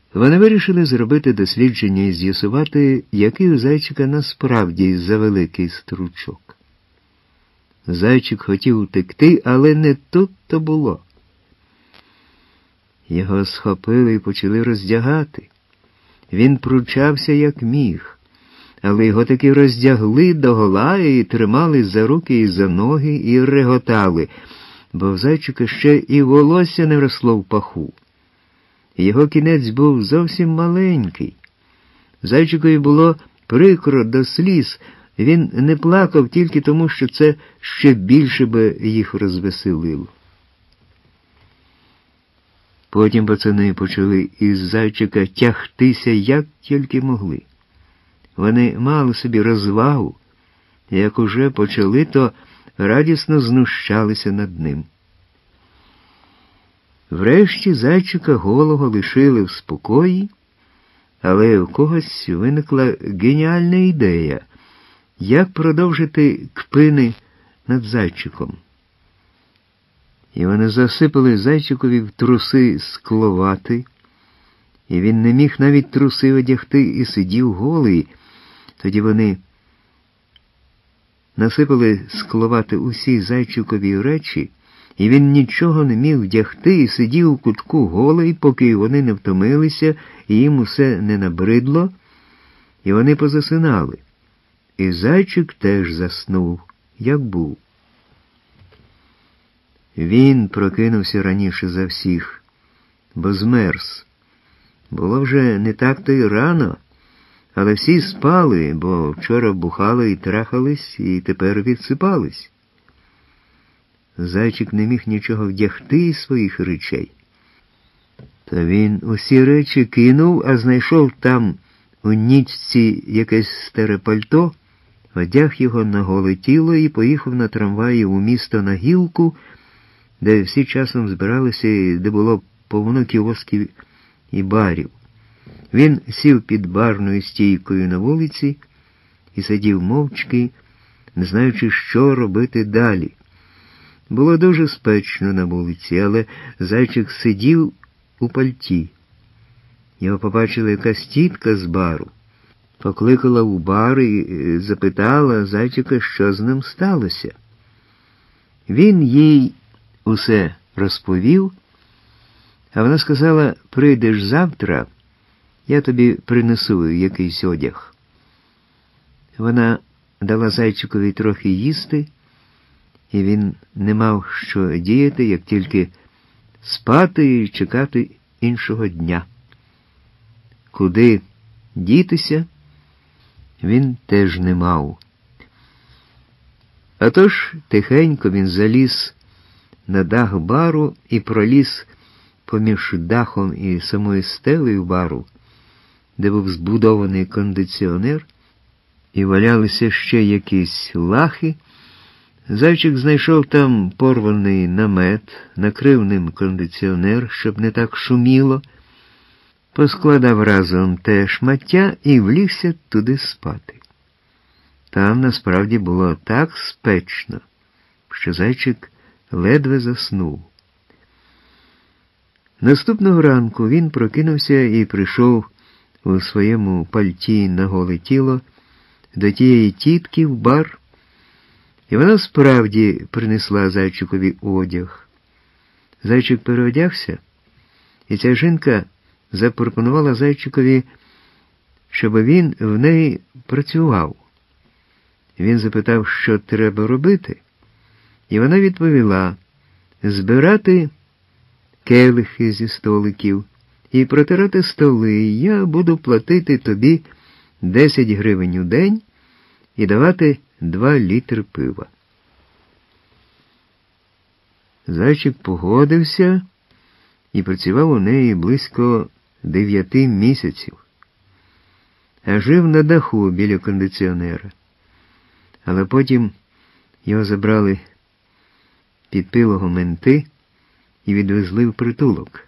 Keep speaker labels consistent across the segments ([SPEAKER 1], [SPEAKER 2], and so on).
[SPEAKER 1] Вони вирішили зробити дослідження і з'ясувати, який у зайчика насправді завеликий стручок. Зайчик хотів утекти, але не тут-то було. Його схопили і почали роздягати. Він пручався як міг, але його таки роздягли догола і тримали за руки і за ноги і реготали, бо в зайчика ще і волосся не росло в паху. Його кінець був зовсім маленький. Зайчикові було прикро до сліз. Він не плакав тільки тому, що це ще більше би їх розвеселило. Потім пацани почали із зайчика тягтися, як тільки могли. Вони мали собі розвагу, і як уже почали, то радісно знущалися над ним. Врешті зайчика голого лишили в спокої, але у когось виникла геніальна ідея, як продовжити кпини над зайчиком. І вони засипали зайчикові в труси скловати, і він не міг навіть труси одягти і сидів голий. Тоді вони насипали скловати усі зайчикові речі, і він нічого не міг вдягти і сидів у кутку голий, поки вони не втомилися і їм усе не набридло, і вони позасинали. І зайчик теж заснув, як був. Він прокинувся раніше за всіх, бо змерз. Було вже не так-то й рано, але всі спали, бо вчора бухали і трахались, і тепер відсипались. Зайчик не міг нічого вдягти із своїх речей. Та він усі речі кинув, а знайшов там у нічці якесь старе пальто, одяг його на голе тіло і поїхав на трамваї у місто на Гілку, де всі часом збиралися і де було повно кіосків і барів. Він сів під барною стійкою на вулиці і сидів мовчки, не знаючи, що робити далі. Було дуже спечно на вулиці, але зайчик сидів у пальті. Його побачила якась тітка з бару. Покликала у бар і запитала зайчика, що з ним сталося. Він їй усе розповів, а вона сказала: прийдеш завтра, я тобі принесу якийсь одяг. Вона дала зайчикові трохи їсти, і він не мав що діяти, як тільки спати і чекати іншого дня. Куди дітися, він теж не мав. А тож тихенько він заліз на дах бару і проліз поміж дахом і самою стелею бару, де був збудований кондиціонер, і валялися ще якісь лахи. Зайчик знайшов там порваний намет, накрив ним кондиціонер, щоб не так шуміло, поскладав разом те шмаття і влігся туди спати. Там насправді було так спечно, що зайчик ледве заснув. Наступного ранку він прокинувся і прийшов у своєму пальті на голе тіло до тієї тітки в бар, і вона справді принесла зайчикові одяг. Зайчик переодягся, і ця жінка запропонувала зайчикові, щоб він в неї працював. Він запитав, що треба робити, і вона відповіла: збирати келихи зі столиків і протирати столи. Я буду платити тобі 10 гривень у день і давати 2 літри пива. Зайчик погодився і працював у неї близько 9 місяців, а жив на даху біля кондиціонера. Але потім його забрали під пилого менти і відвезли в притулок.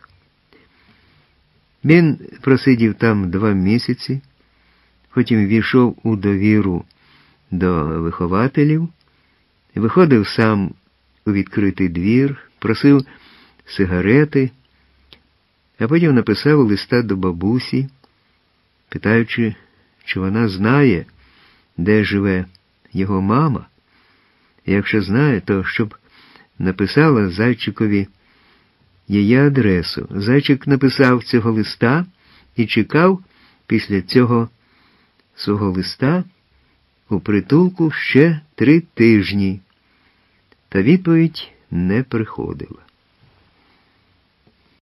[SPEAKER 1] Він просидів там 2 місяці, потім війшов у довіру до вихователів, виходив сам у відкритий двір, просив сигарети, А потім написав листа до бабусі, питаючи, чи вона знає, де живе його мама. І якщо знає, то щоб написала Зайчикові її адресу. Зайчик написав цього листа і чекав після цього свого листа у притулку ще 3 тижні. Та відповідь не приходила.